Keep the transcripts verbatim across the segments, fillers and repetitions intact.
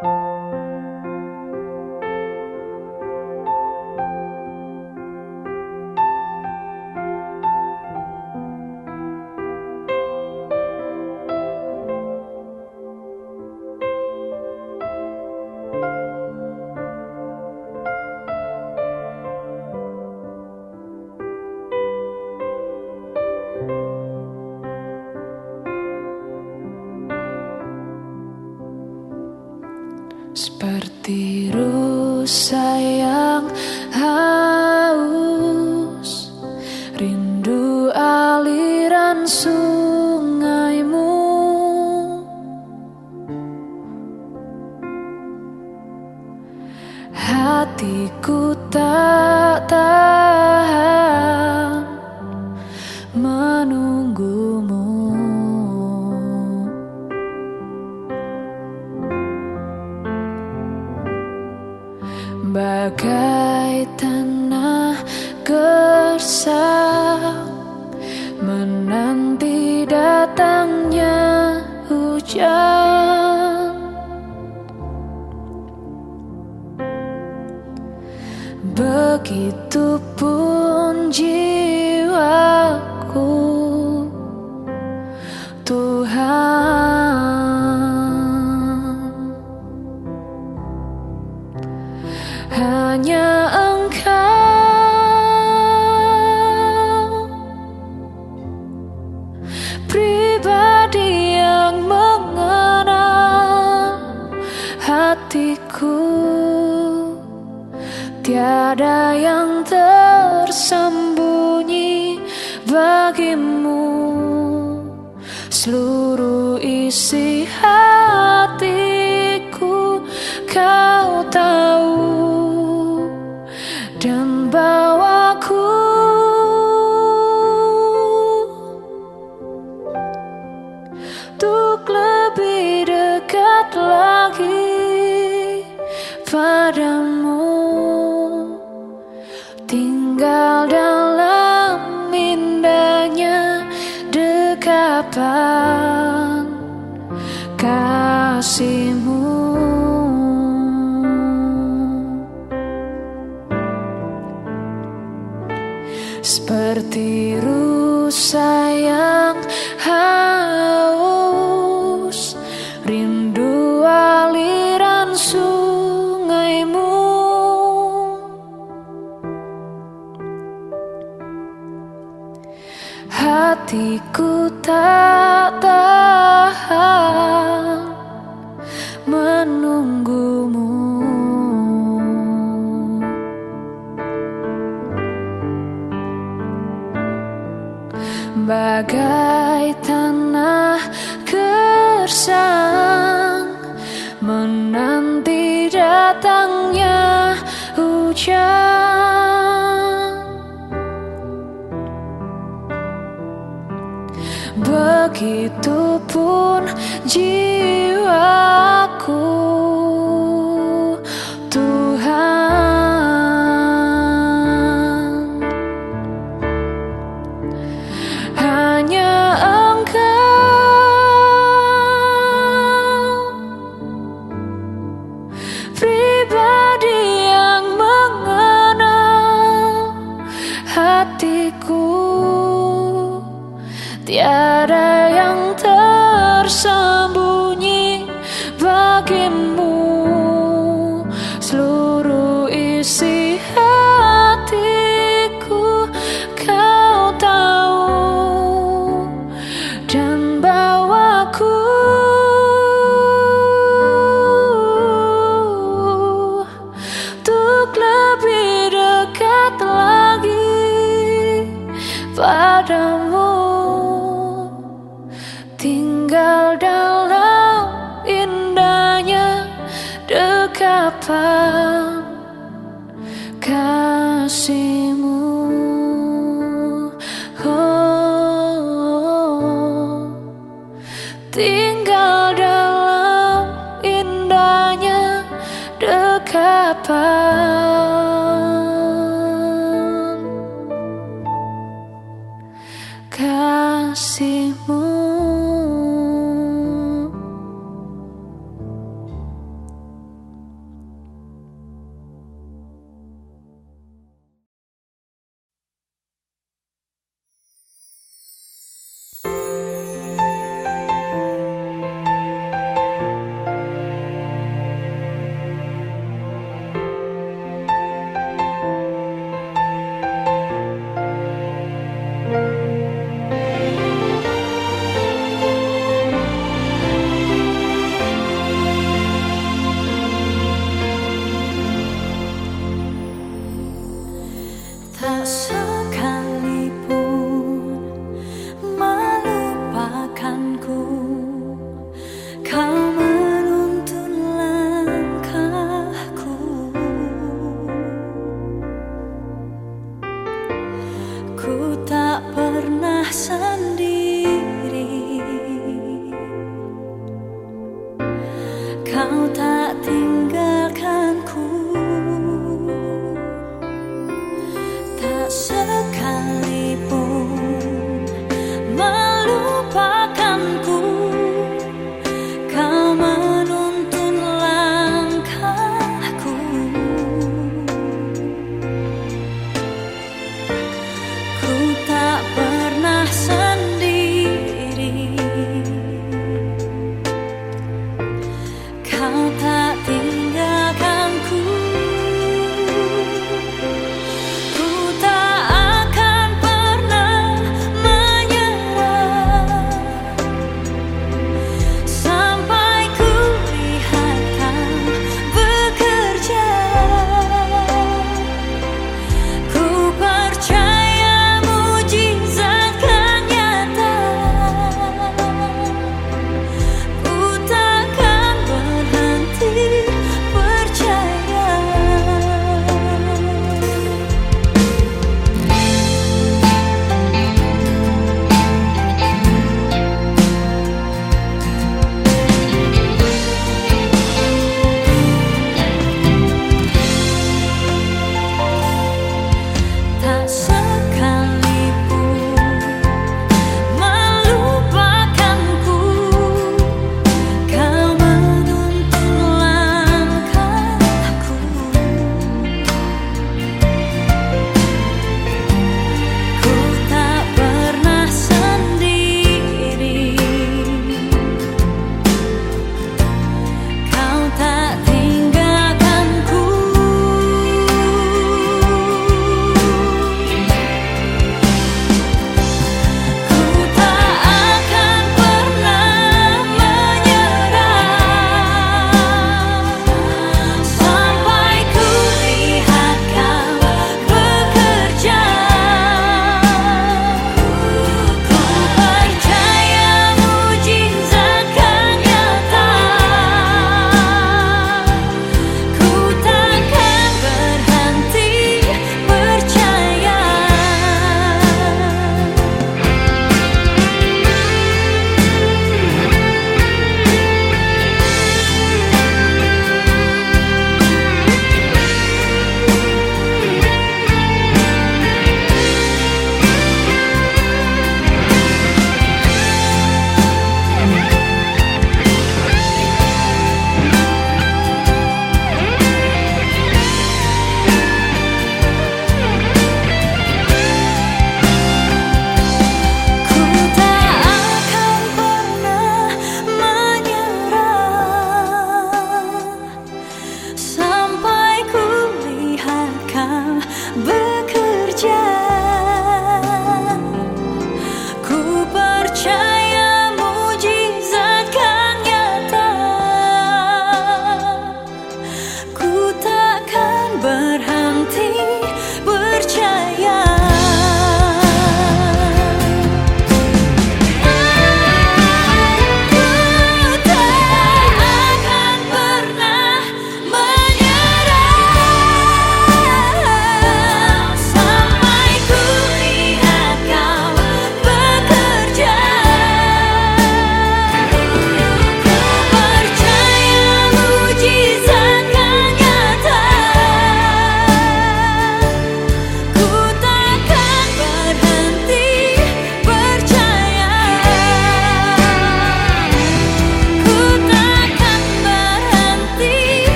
Seperti rusa yang haus, rindu aliran sungaimu. Hatiku tak tahan menunggumu. Bagai tanah gersang menanti datangnya hujan. Begitupun jiwaku, Tuhan. Hanya Engkau, pribadi yang mengenal hatiku. Tiada yang tersembunyi bagimu. Seluruh isi hatiku Kau tahu. Dan bawaku untuk lebih dekat lagi padamu, tinggal dalam indahnya dekapan kasih-Mu. Seperti rusa yang haus, rindu aliran sungaimu. Hatiku tak tahan menunggumu. Bagai tanah gersang menanti datangnya hujan. Begitupun jiwaku, Tuhan. Hanya Engkau, pribadi yang mengenal hatiku. Tiada yang tersembunyi bagimu. Seluruh isi hatiku Kau tahu. Dan bawaku untuk lebih dekat lagi padamu, tinggal dalam indahnya dekapan kasih-Mu. Oh, tinggal dalam indahnya dekapan kasih-Mu. Kau tak tinggalkanku, tak sekalipun melupakanku. Kau menuntun langkahku, ku tak pernah sendiri. Kau tak tinggalkanku,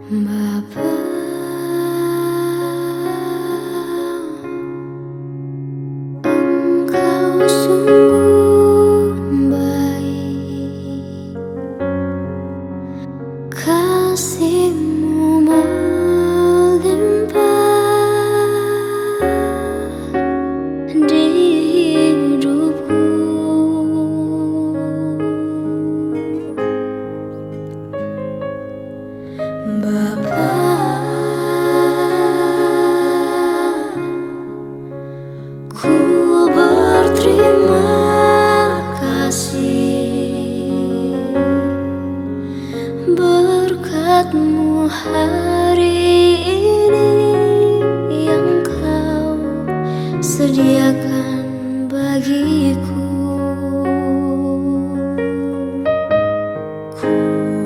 Bapa, Engkau sungguh baik, kasih-Mu melimpah di hidupku. Bapa, ku berterima kasih, berkat-Mu hari ini yang Kau sediakan bagiku. Ku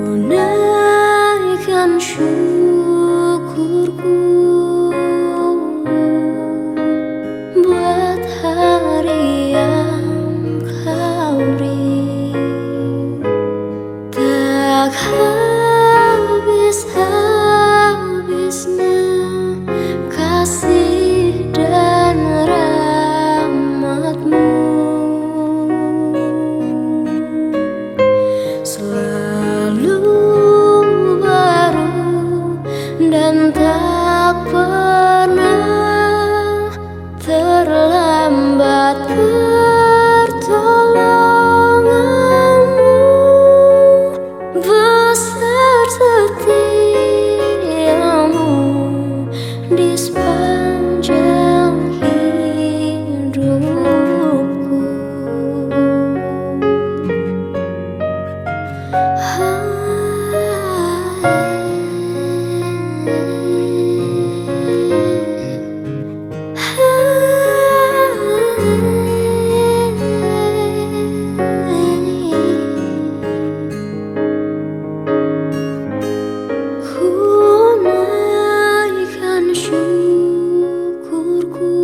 naikkan syukurku buat hari yang Kau beri, tak habis-habisnya kasih dan rahmat-Mu, selalu baru dan tak pernah terlambat pertolongan-Mu. Besar setiamu di sepanjang hidupku. Ku naikkan syukurku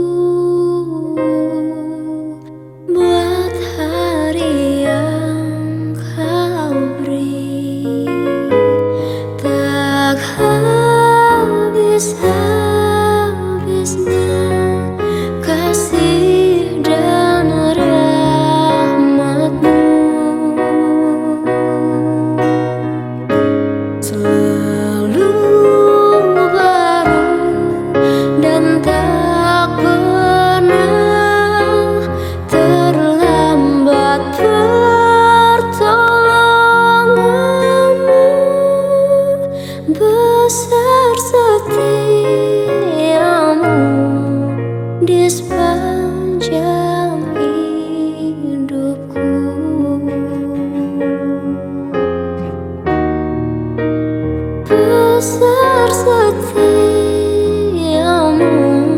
buat hari yang Kau beri, tak habis-habisnya kasih dan rahmat-Mu, selalu baru dan tak pernah terlambat pertolongan-Mu. Besar setiamu di sepanjang hidupku. Besar setiamu,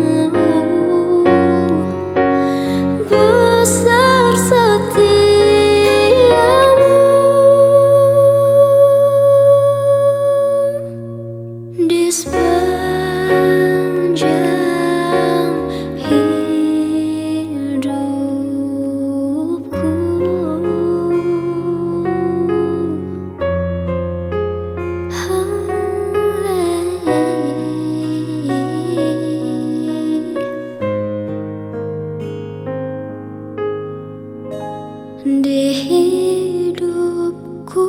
besar setiamu di sepanjang hidupku. Di hidupku.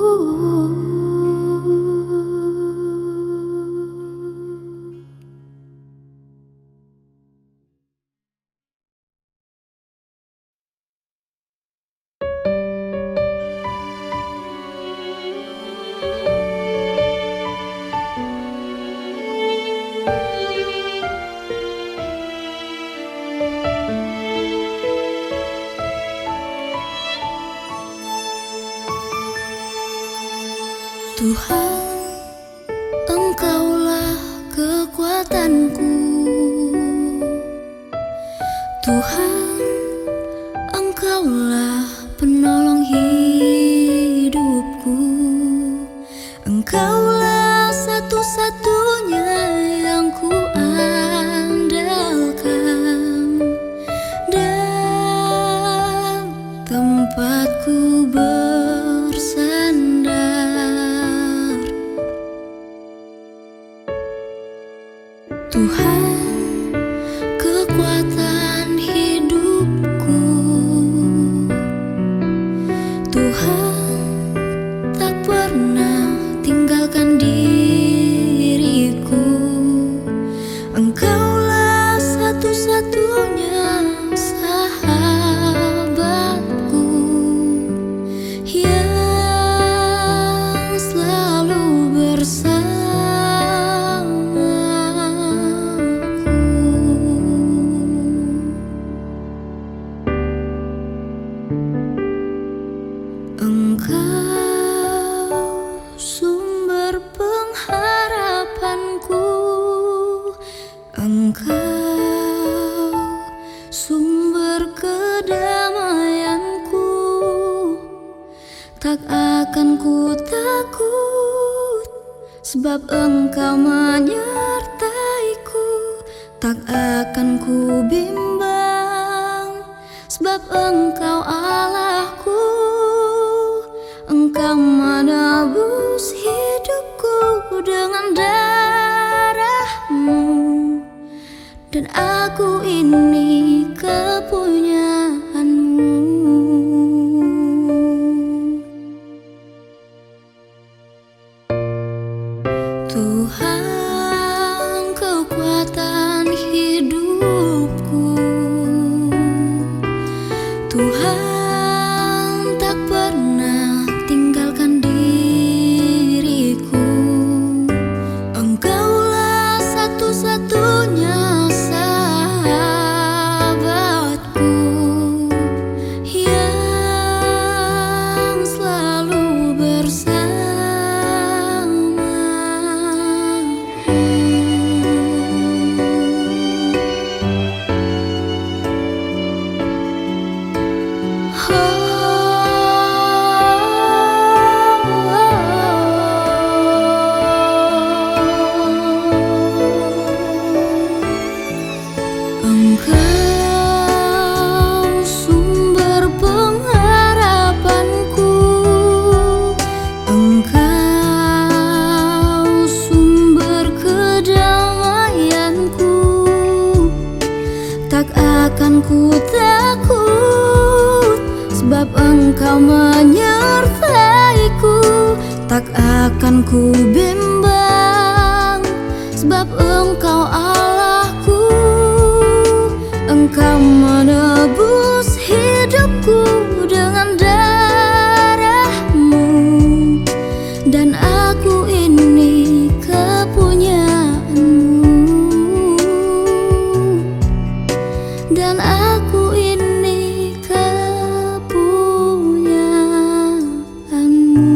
Tuhan, Engkaulah kekuatanku. Tuhan, Engkaulah penolong hidupku. Engkaulah satu-satunya yang ku andalkan dan tempatku bersandar. Tuhan, kekuatan hidupku. Tuhan, tak pernah tinggalkan diriku. Engkaulah satu-satunya sahabatku yang selalu bersamaku. Engkau sumber pengharapanku, Engkau sumber kedamaianku. Tak akan ku takut, sebab Engkau menyertaiku. Tak akan ku bimbang, sebab Engkau Allahku. Engkau menebus hidupku dengan darah-Mu, dan aku ini kepunyaan-Mu. Tuhan, kekuatan hidupku. Tuhan, tak pernah tinggalkan diriku. Engkaulah satu-satunya sahabatku yang selalu bersamaku. Engkau sumber pengharapanku, Engkau sumber kedamaianku. Tak akan ku takut, sebab Engkau menyertaiku. Tak akan ku bimbang, sebab Engkau Allahku. Engkau menebus hidupku dengan darah-Mu, dan aku ini kepunyaan-Mu, dan aku ini kepunyaan-Mu.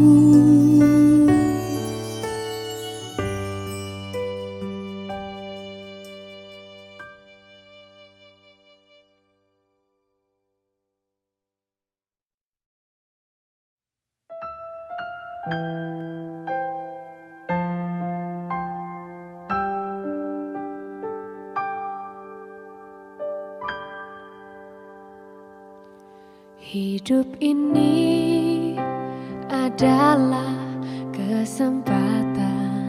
Hidup ini adalah kesempatan.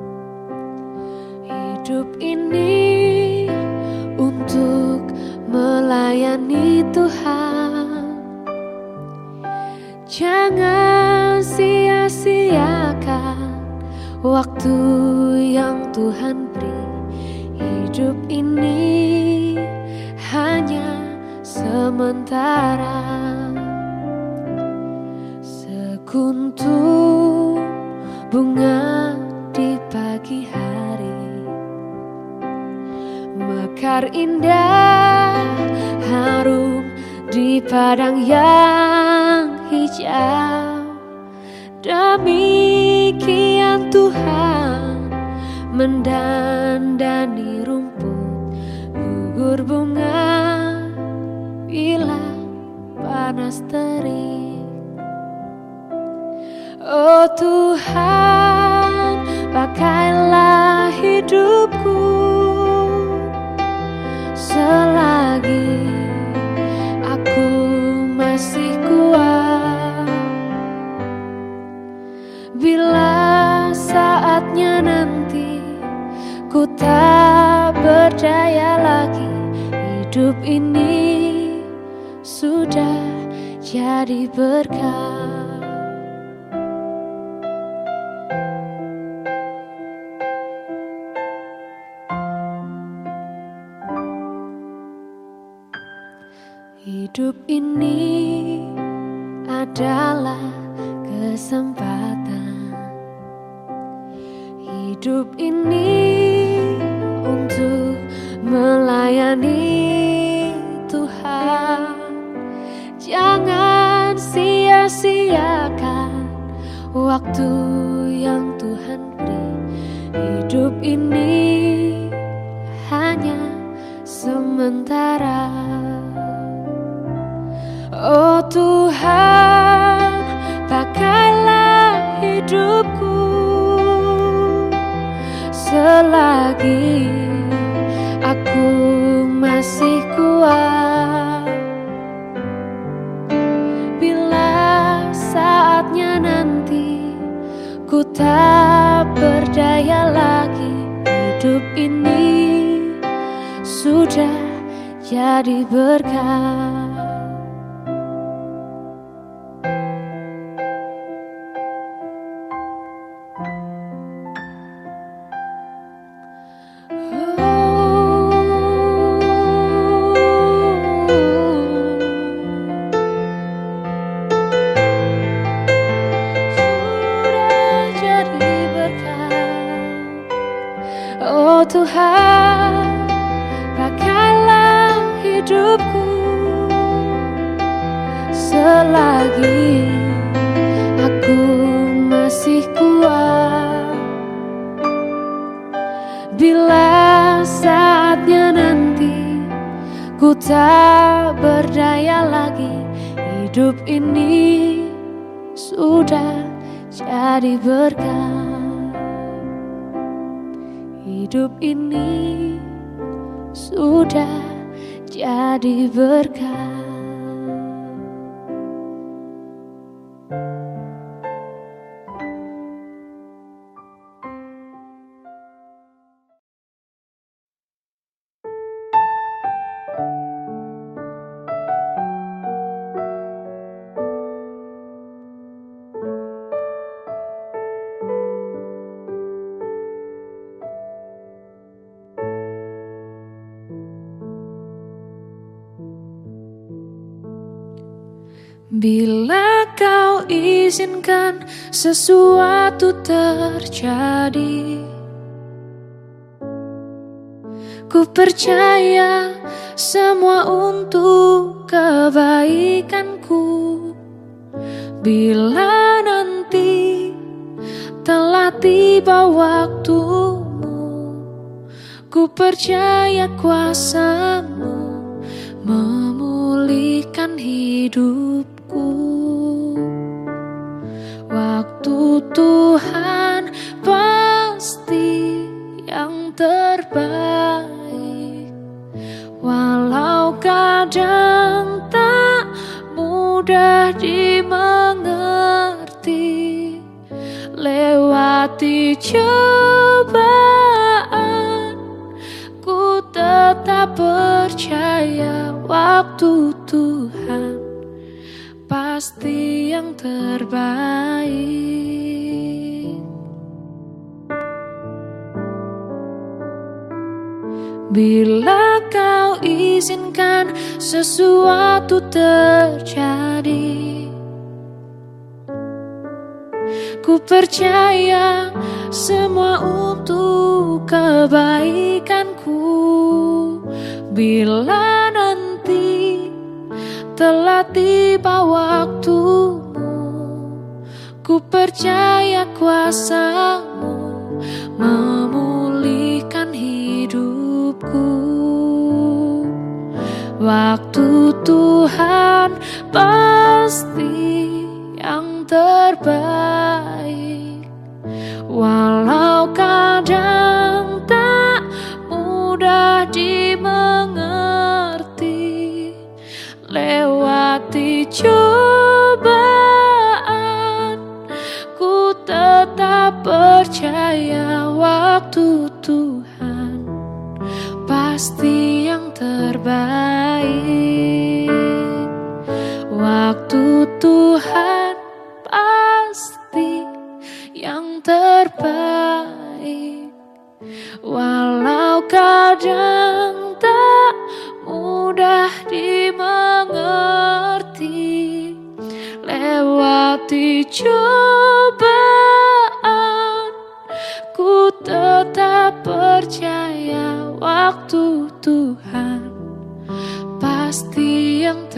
Hidup ini untuk melayani Tuhan. Jangan sia-siakan waktu yang Tuhan beri. Hidup ini hanya sementara. Sekuntum bunga di pagi hari, mekar indah harum di padang yang hijau. Demikian Tuhan mendandani rumput, gugur bunga bila panas terik. Oh Tuhan, pakailah hidupku selagi aku masih kuat. Bila saatnya nanti ku tak berdaya lagi. Hidup ini sudah jadi berkah. Hidup ini adalah kesempatan. Hidup ini untuk melayani Tuhan. Jangan sia-siakan waktu yang Tuhan beri. Hidup ini hanya sementara. Oh Tuhan, pakailah hidupku selagi aku masih kuat. Bila saatnya nanti ku tak berdaya lagi, hidup ini sudah jadi berkah. Oh Tuhan, pakailah hidupku selagi aku masih kuat. Bila saatnya nanti ku tak berdaya lagi, hidup ini sudah jadi berkah. Hidup ini sudah jadi berkah. Bila kau izinkan sesuatu terjadi, ku percaya semua untuk kebaikanku. Bila nanti telah tiba waktumu, ku percaya kuasa-Mu memulihkan hidupku. Waktu Tuhan pasti yang terbaik, walau kadang tak mudah dimengerti. Lewati cobaan, ku tetap percaya waktu Tuhan pasti yang terbaik. Bila kau izinkan sesuatu terjadi, ku percaya semua untuk kebaikanku. Bila nanti telah tiba waktumu, ku percaya kuasa-Mu memulihkan hidupku. Waktu Tuhan pasti yang terbaik, walau kadang tak mudah dimengerti. Lewati cobaan, ku tetap percaya waktu waktu Tuhan pasti yang terbaik. Waktu Tuhan pasti yang terbaik. Walau kadang tak mudah dimengerti, lewati cobaan ku tetap percaya waktu Tuhan pasti yang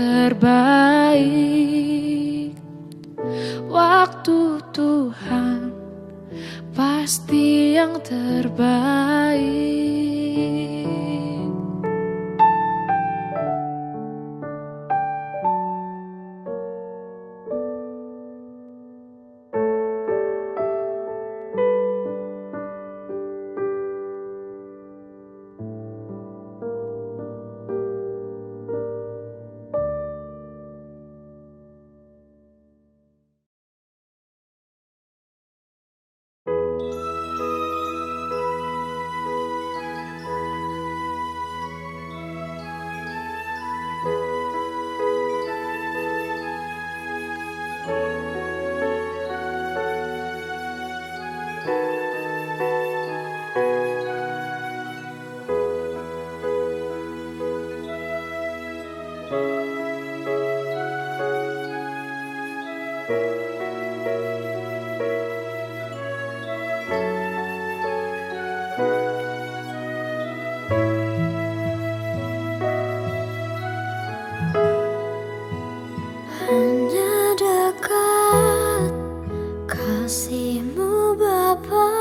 terbaik. Waktu Tuhan pasti yang terbaik. Hanya dekat kasih-Mu Bapa,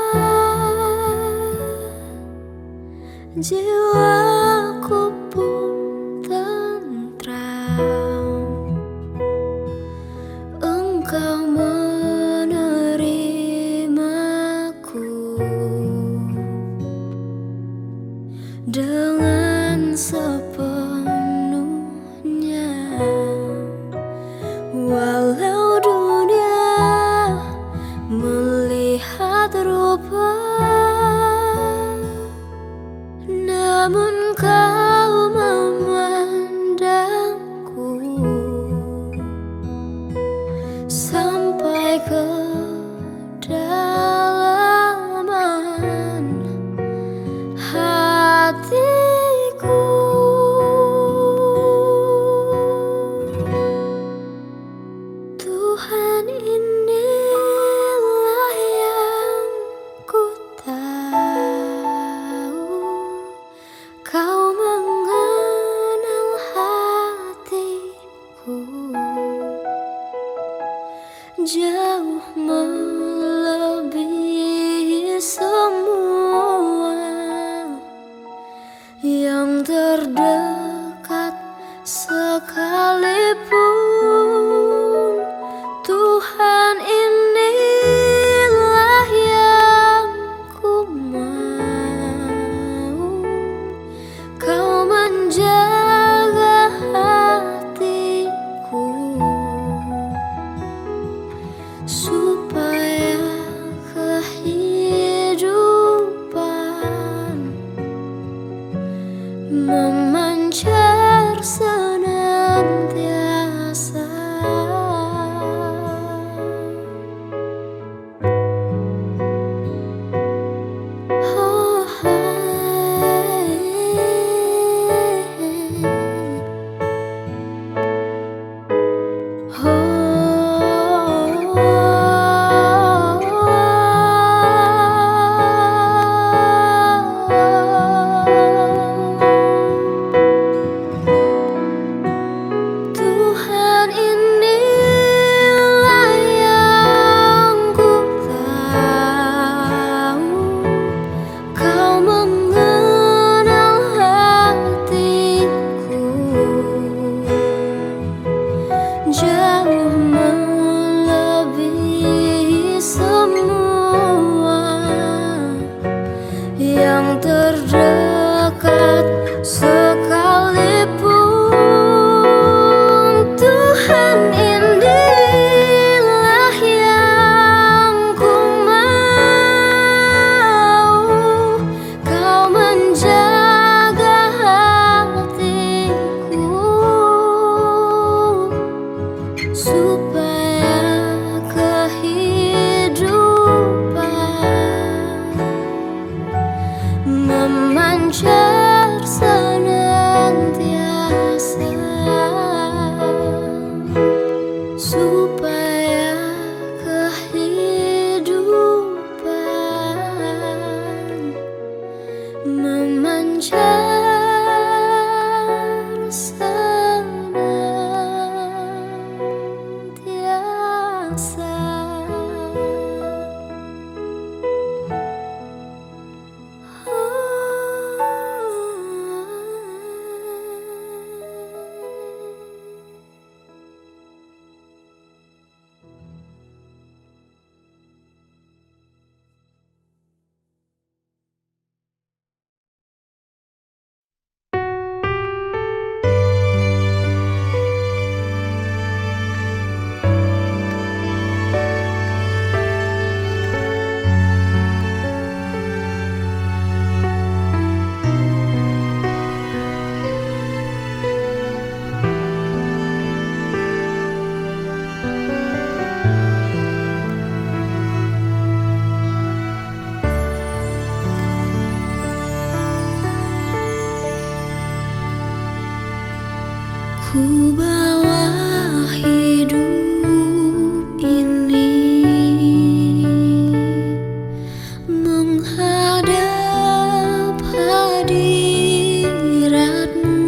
jiwaku pun tentram. Engkau menerimaku dengan sepenuhnya. Walau dunia melihat rupa, namun Kau memandangku sampai ke dalaman hatiku. Tuhan, inilah yang ku tahu, Kau mengenal hatiku jauh melebihi semua yang terdekat sekalipun. Tuhan, inilah yang ku mau, Kau menjaga hatiku supaya kehidupan memancar senantiasa. Oh, hai. Tuhan, inilah yang ku tahu, Kau mengenal hatiku jauh melebihi semua yang terdekat sekalipun. Tuhan, inilah yang ku mau, memancar senantiasa. Ku bawa hidup ini menghadap hadirat-Mu.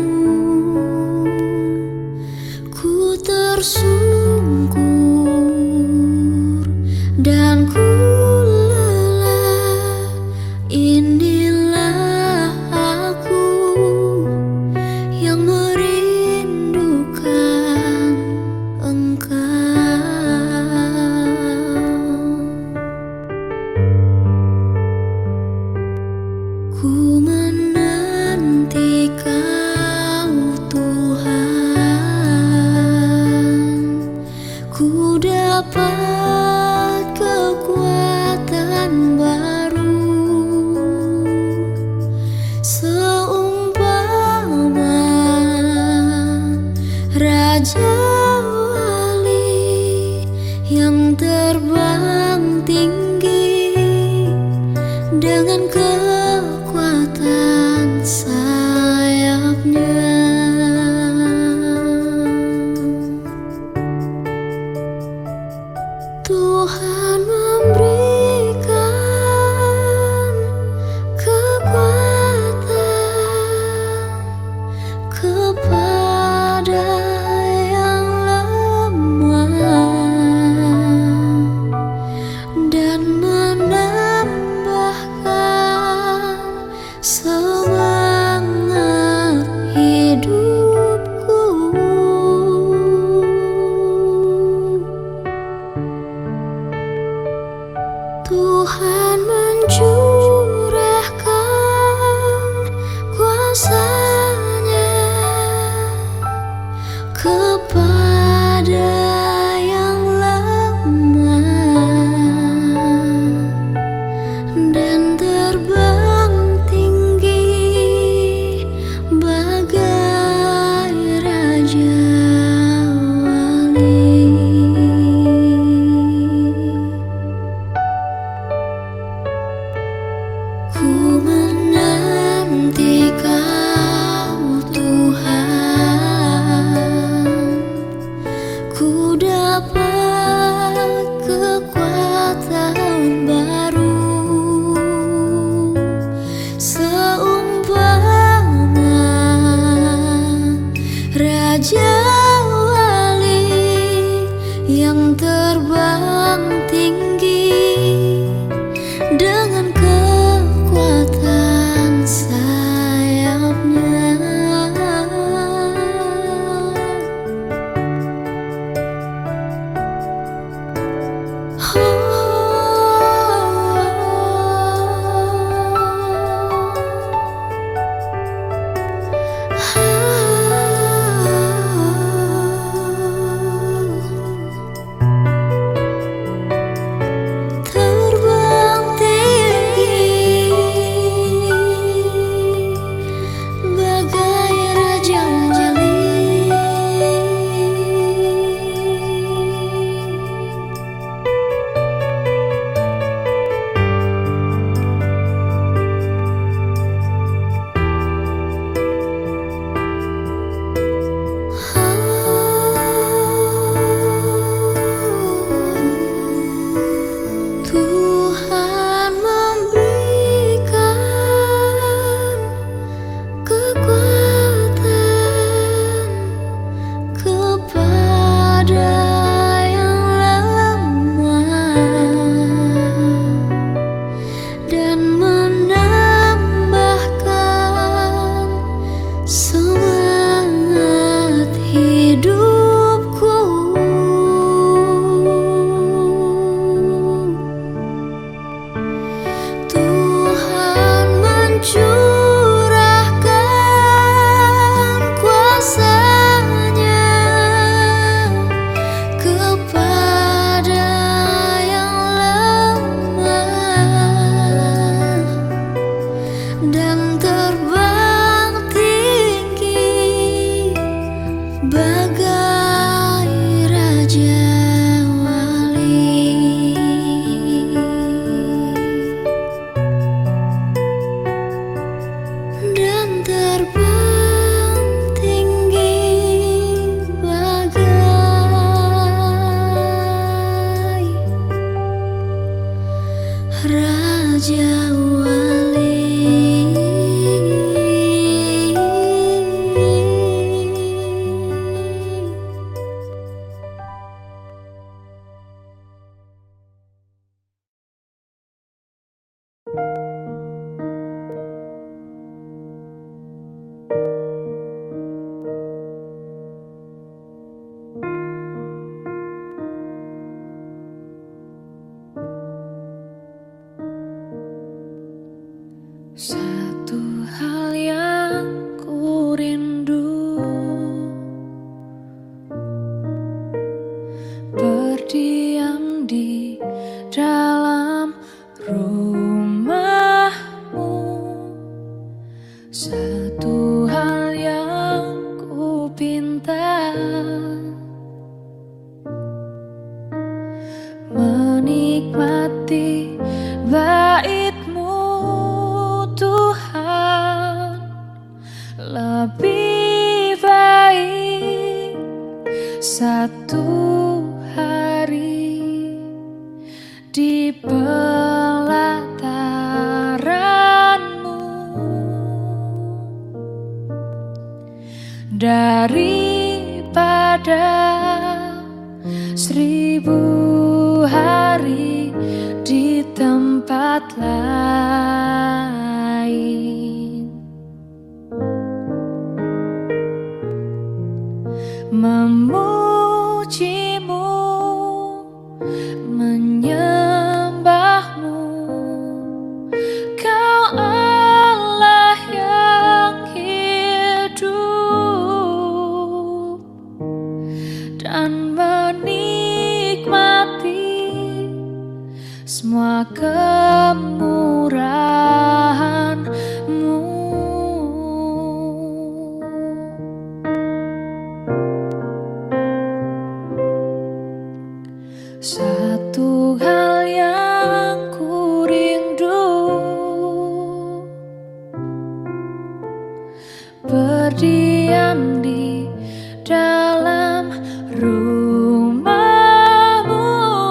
Ku tersungkur dan ku lelah. Inilah aku yang merindukan Engkau. Ku menanti Kau Tuhan, ku dapat kekuatan baru, seumpama Raja Wali yang terbang tinggi dengan kekuatan sayapnya. Tuhan memberikan kekuatan kepada yang lemah dan menambahkan semangat hidupku. Tuhan mencurahkan kuasa-Nya kepada yang lemah dan terbang tinggi bagai Raja Wali. Ku menanti Kau Tuhan, ku dapat kekuatan baru, seumpama Raja Wali yang terbang tinggi dengan kekuatan sayapnya. Satu hal yang ku rindu, berdiam di dalam rumahmu. Satu hal yang ku pinta, menikmati bait-Mu Tuhan. Lebih baik satu hari di pelataran-Mu daripada seribu hari di tempat lain. Memuji-Mu, menyembah-Mu, Kau Allah yang hidup, dan menikmati semua kemurahan-Mu. Satu hal yang ku rindu, berdiam di dalam rumah-Mu.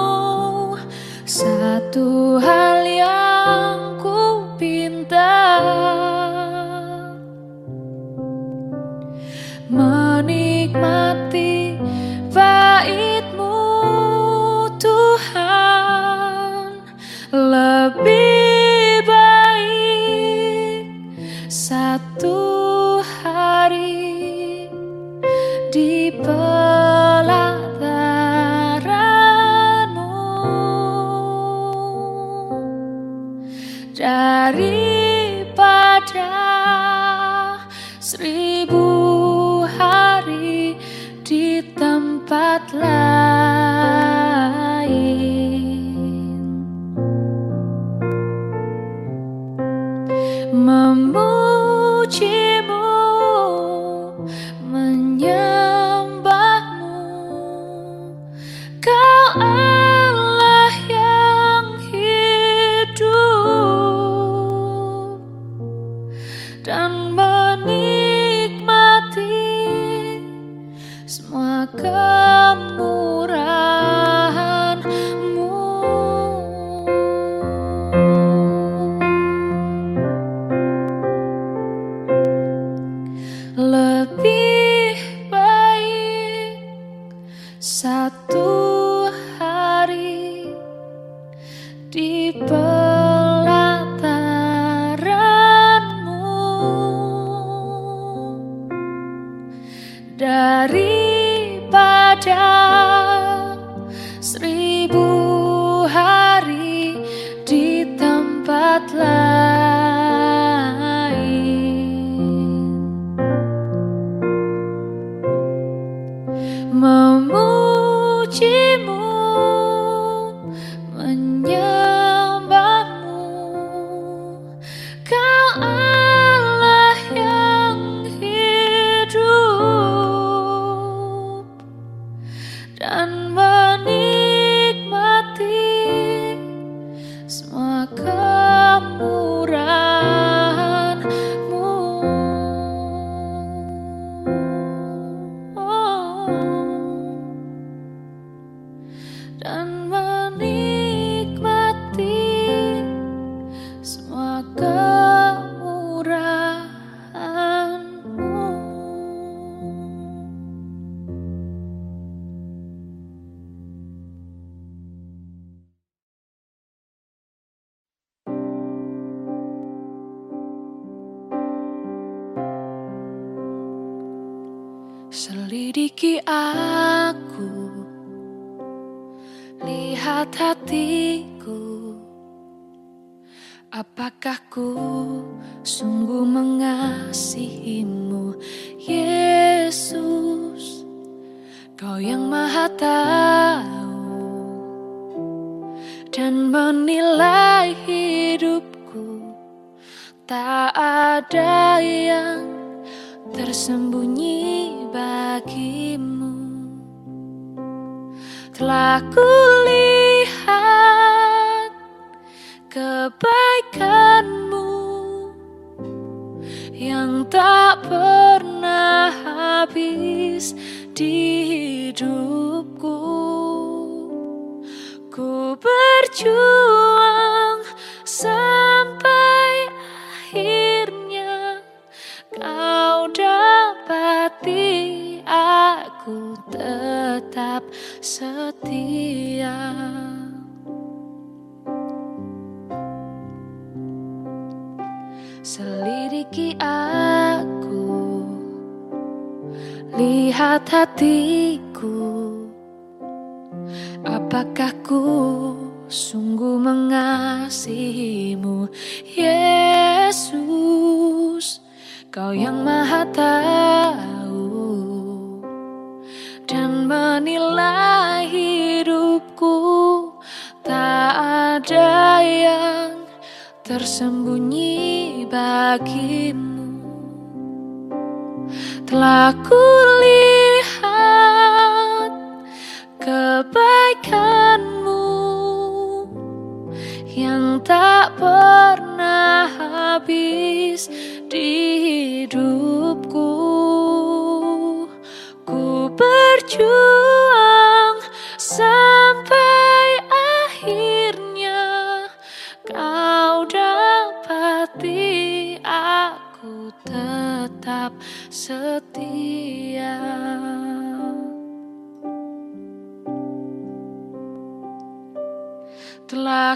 Satu hal yang ku pinta, menikmati bait-Mu Tuhan. Lebih baik satu hari di pelataran-Mu daripada seribu hari di tempat lain. Memuji-Mu, menyembah-Mu, Kau Allah yang hidup, dan menikmati semua kemurahan-Mu. Lebih baik satu hari di pelataran-Mu daripada seribu hari di tempat lain. Memuji-Mu, menyembah-Mu, Kau Allah yang hidup, dan menikmati semua kemurahan-Mu. Dan menikmati semua kemurahan-Mu. Selidiki aku, lihat hatiku, Apakah ku sungguh mengasihimu, Yesus? Kau yang Maha tahu dan menilai hidupku. Tak ada yang tersembunyi bagimu. Telah kulihat kebaikanmu yang tak pernah habis di hidupku. Ku berjuang sampai akhirnya kau dapati aku tetap setia. Selidiki aku, lihat hatiku. Apakah ku sungguh mengasihimu, Yesus? Kau yang Maha tahu dan menilai hidupku. Tak ada yang tersembunyi bagimu. Telah kulihat kebaikanmu yang tak pernah habis di hidupku. Ku berjuang sampai akhirnya kau dapati aku tetap setia. Telah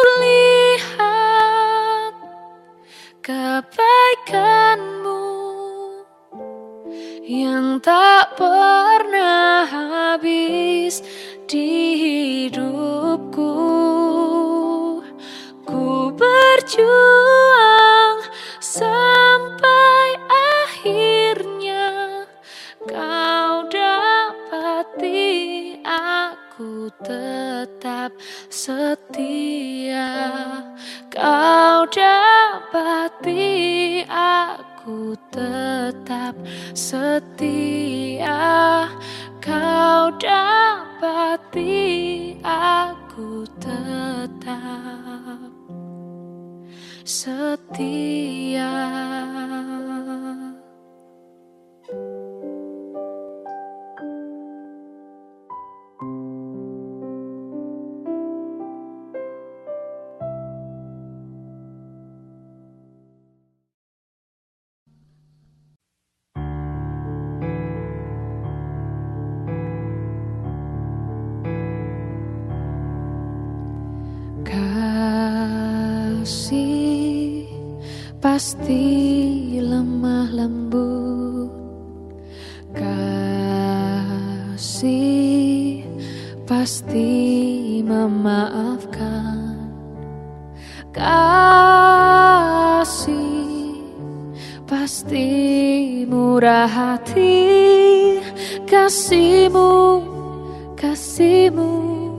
kulihat kebaikanmu yang tak pernah habis di hidupku. Ku berjuang sampai akhirnya kau dapati aku tetap setia. Kau dapati aku tetap setia. Kau dapati aku tetap setia. Kasih pasti lemah lembut, kasih pasti memaafkan, kasih pasti murah hati. Kasih-Mu, kasih-Mu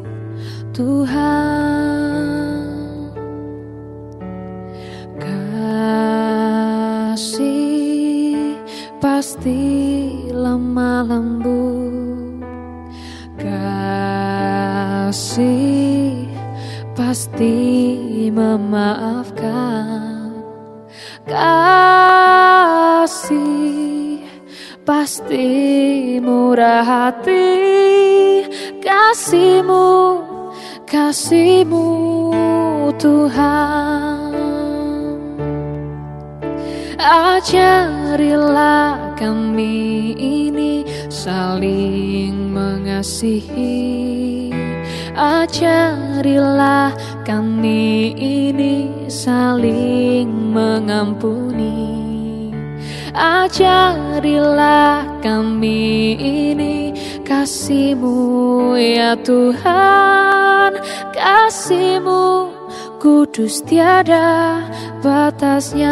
Tuhan. Kasih pasti lemah lembut, kasih pasti memaafkan, kasih pasti murah hati. Kasih-Mu, kasih-Mu Tuhan. Ajarilah kami ini saling mengasihi. Ajarilah kami ini saling mengampuni. Ajarilah kami ini kasih-Mu ya Tuhan. Kasih-Mu kudus tiada batasnya.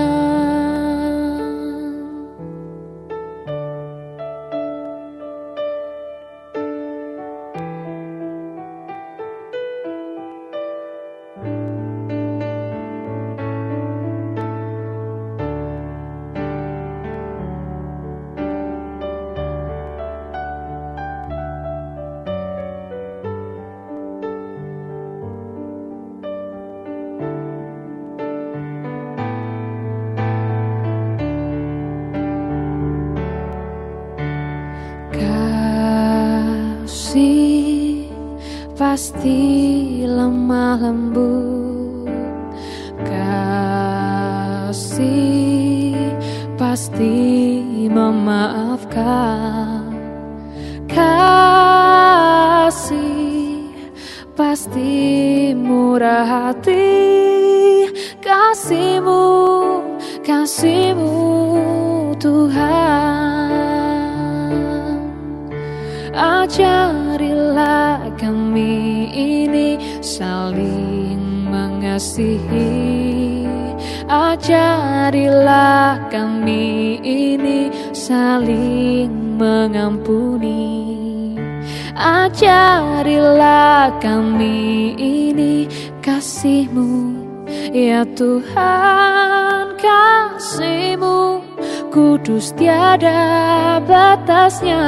Kasih pasti lemah lembut, kasih pasti memaafkan, kasih pasti murah hati. Kasih-Mu, kasih-Mu Tuhan, ajarilah kami ini saling mengasihi. Ajarilah kami ini saling mengampuni. Ajarilah kami ini kasih-Mu, ya Tuhan. Kasih-Mu kudus tiada batasnya.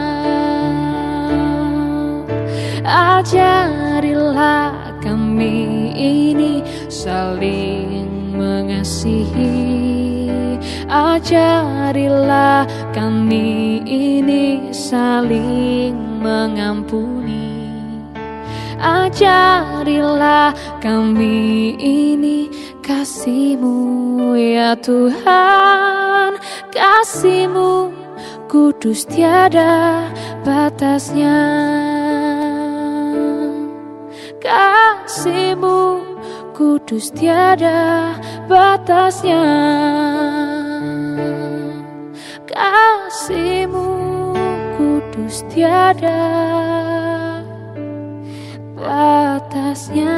Ajarilah kami ini saling mengasihi. Ajarilah kami ini saling mengampuni. Ajarilah kami ini kasih-Mu, ya Tuhan. Kasih-Mu kudus tiada batasnya. Kasih-Mu kudus tiada batasnya. Kasih-Mu kudus tiada batasnya.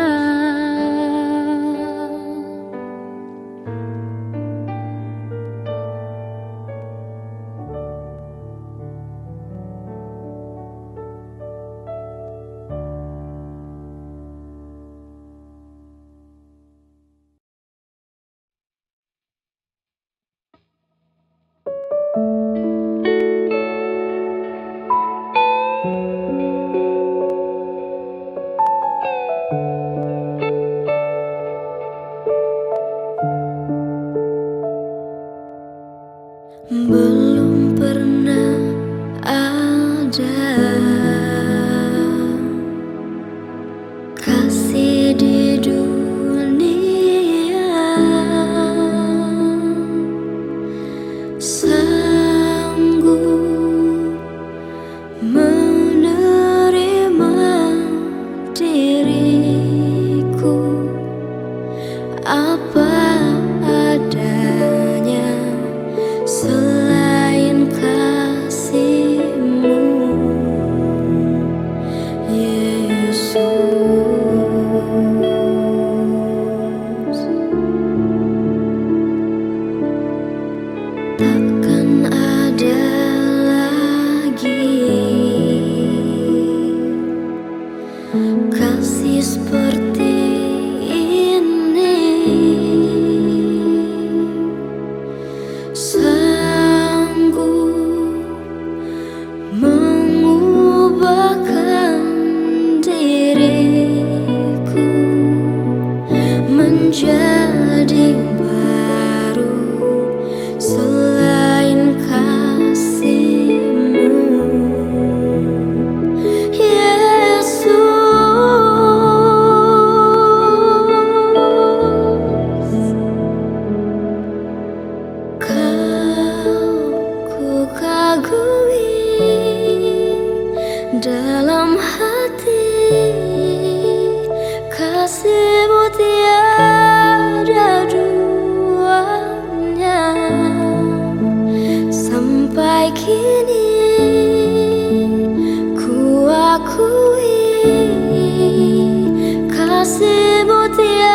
Belum pernah ada kasih di dunia sanggup menerima diriku apa adanya. Selain kasih-Mu, Yesus, takkan ada lagi kasih seperti ini. Mengubahkan diriku menjadi baru. Selain kasih-Mu, Yesus, Kau ku kagumi dalam hati. Kasih-Mu tiada duanya. Sampai kini ku akui kasih-Mu tiada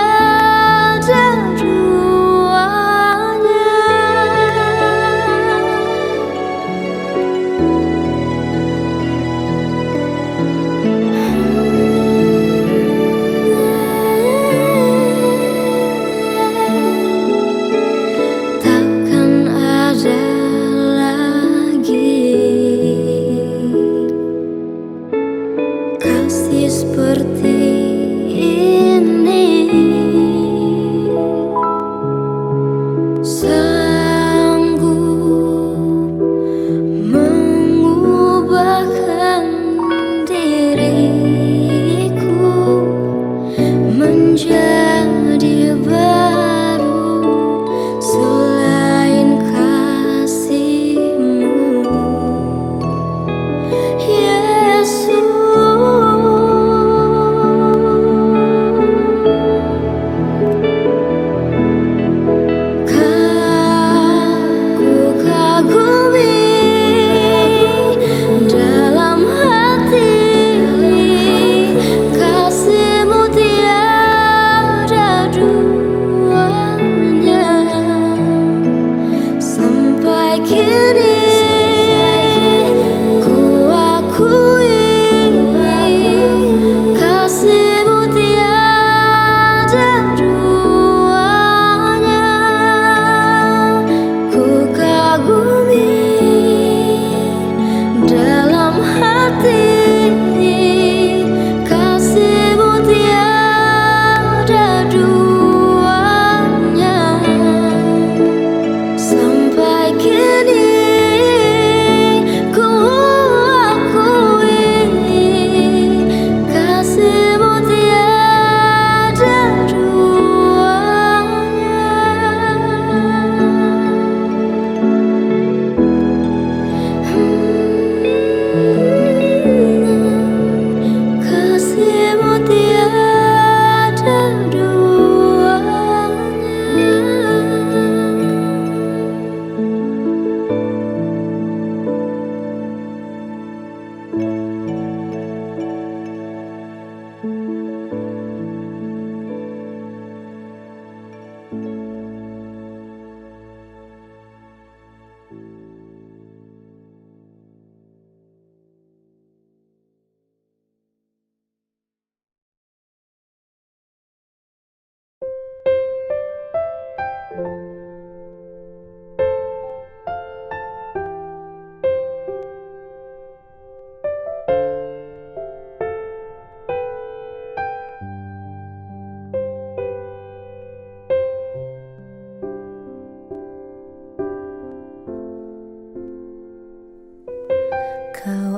Kau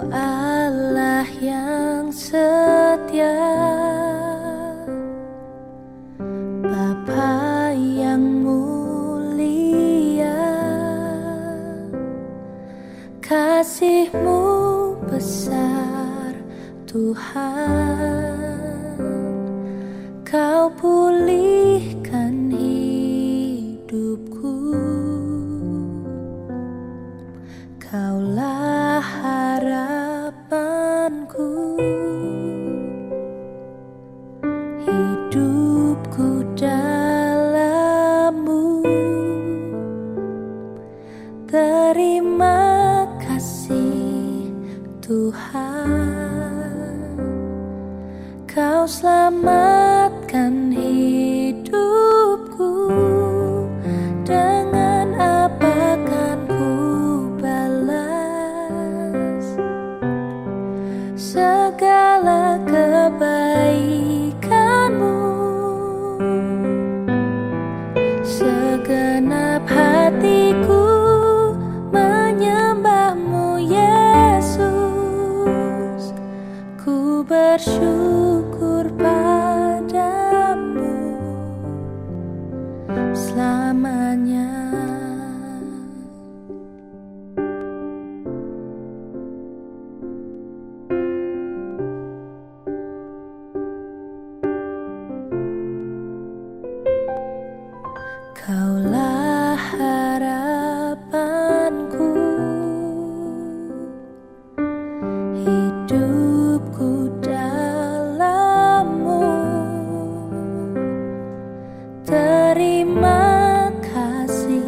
Allah yang setia, Bapa yang mulia, kasih-Mu besar Tuhan. Kau pulihkan hidupku, Kaulah harapanku, hidupku dalam-Mu. Terima kasih Tuhan, Kau selamatkan hidupku. Dengan apa kan ku balas segala kebaikan-Mu? Segenap hatiku menyembah-Mu, Yesus. Ku bersyukur padamu selamanya. Kaulah harapanku, hidupku dalam-Mu. Terima kasih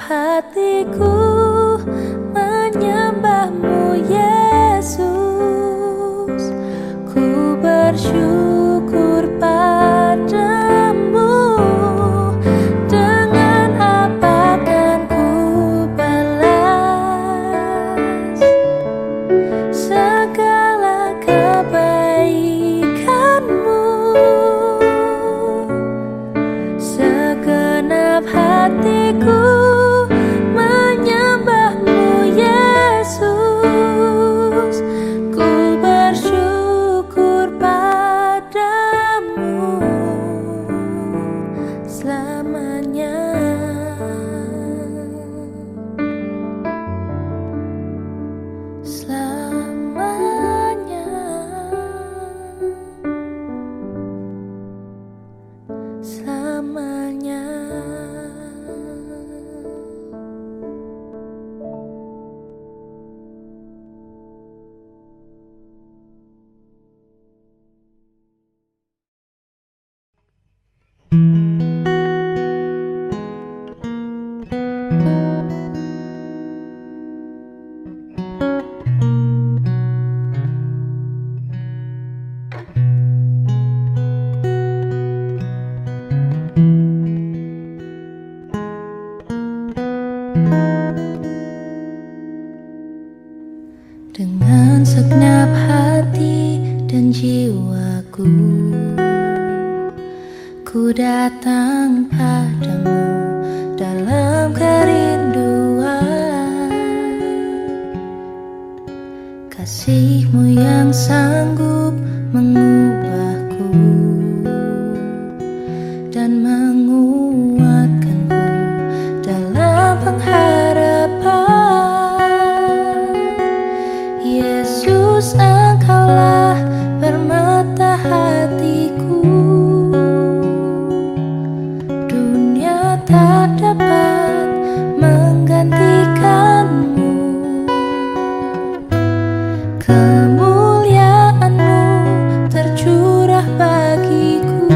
hatiku menyembahmu Yesus. Ku bersyukur padamu. Dengan apa kan ku balas segala kebaikanmu? Segenap hatiku menyembahmu Yesus. Ku bersyukur padamu selamanya. Selamanya. Selamanya. Dengan segenap hati dan jiwaku, ku datang padamu dalam kerinduan. Kasih-Mu yang sanggup mengubahku dan menguatkanku dalam pengharapan. Yesus, Engkaulah permata hatiku. Dunia tak dapat menggantikanmu. Kemuliaan-Mu tercurah bagiku,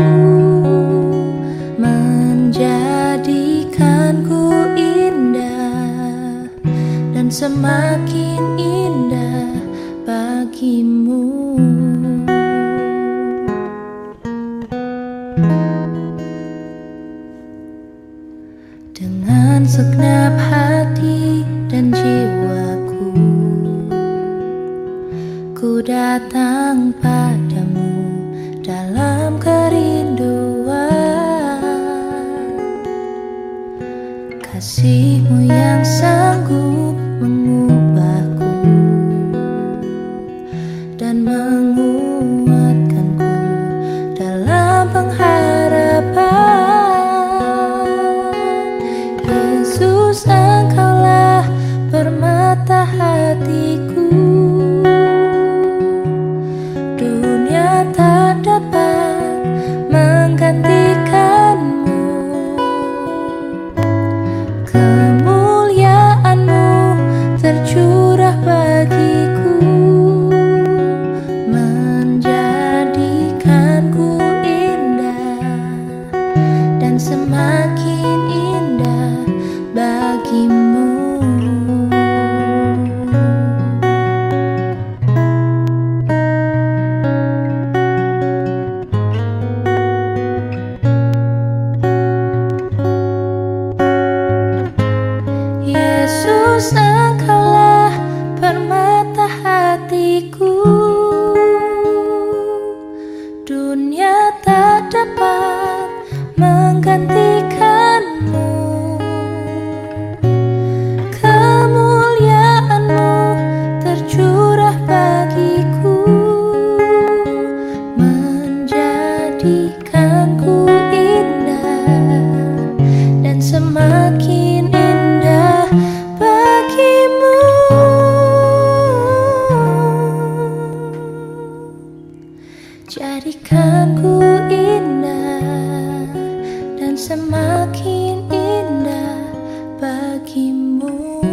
menjadikanku indah dan semakin indah bagimu. Dengan segenap hati dan jiwaku, ku datang padamu dalam kerinduan. Kasih-Mu yang sanggup mengubahku dan menguatkanku dalam pengharapan. Yesus, Engkaulah permata hatiku. Dunia tak dapat menggantikanmu. Kemuliaan-Mu tercurah bagiku, menjadikanku indah dan semakin indah bagimu. Yesus, Engkaulah permata hatiku. Dunia tak dapat menggantikanmu. Kemuliaan-Mu tercurah bagiku, menjadikanku indah dan semakin indah bagimu. Jadikanku indah dan semakin indah bagimu.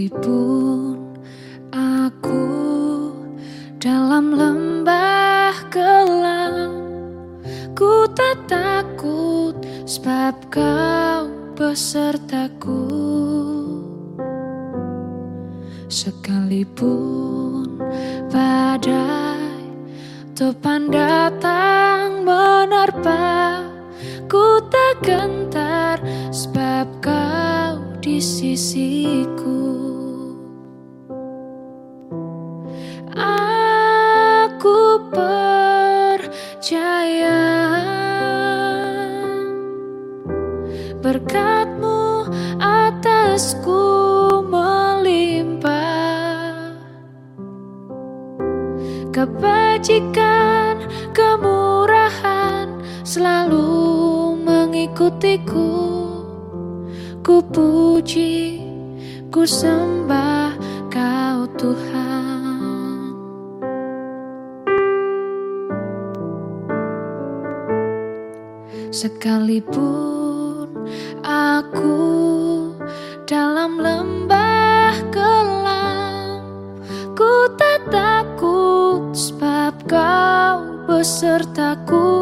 Sekalipun aku dalam lembah kelam, ku tak takut sebab kau besertaku. Sekalipun badai topan datang menerpa, ku tak gentar sebab kau di sisiku. Aku percaya berkat-Mu atasku melimpah, kebajikan, kemurahan selalu mengikutiku. Ku puji, ku sembah Kau Tuhan. Sekalipun aku dalam lembah kelam, ku tak takut sebab Kau besertaku.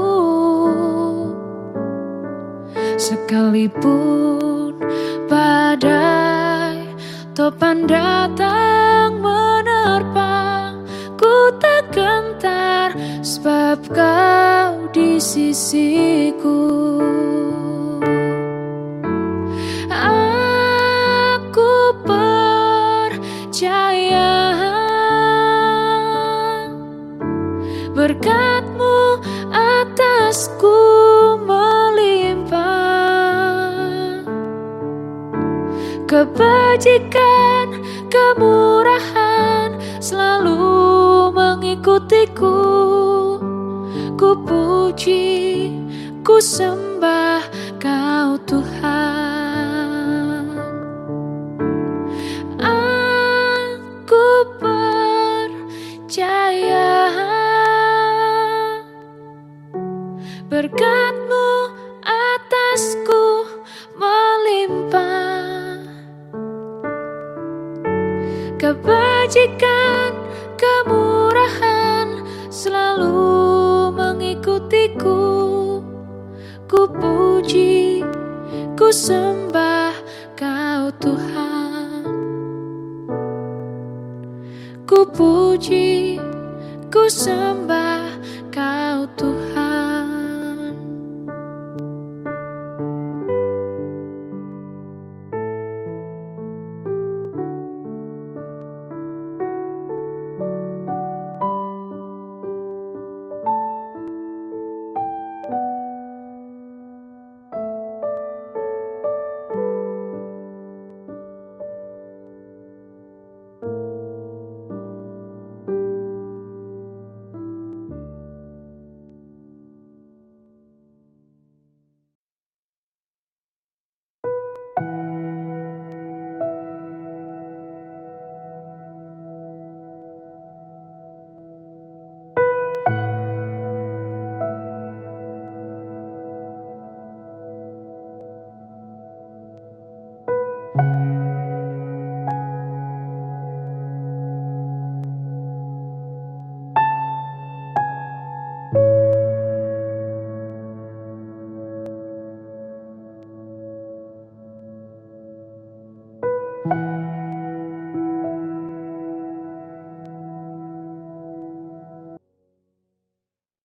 Sekalipun badai topan datang menerpa, ku tak gentar sebab Kau di sisiku. Aku percaya berkat-Mu atasku melimpah, kebajikan, kemurahan selalu mengikutiku. Ku puji, ku sembah Kau Tuhan. Aku percaya berkat-Mu atasku melimpah, kebajikan, kemurahan selalu mengikutiku. Ku puji, ku sembah Kau Tuhan. Ku puji, ku sembah Kau Tuhan.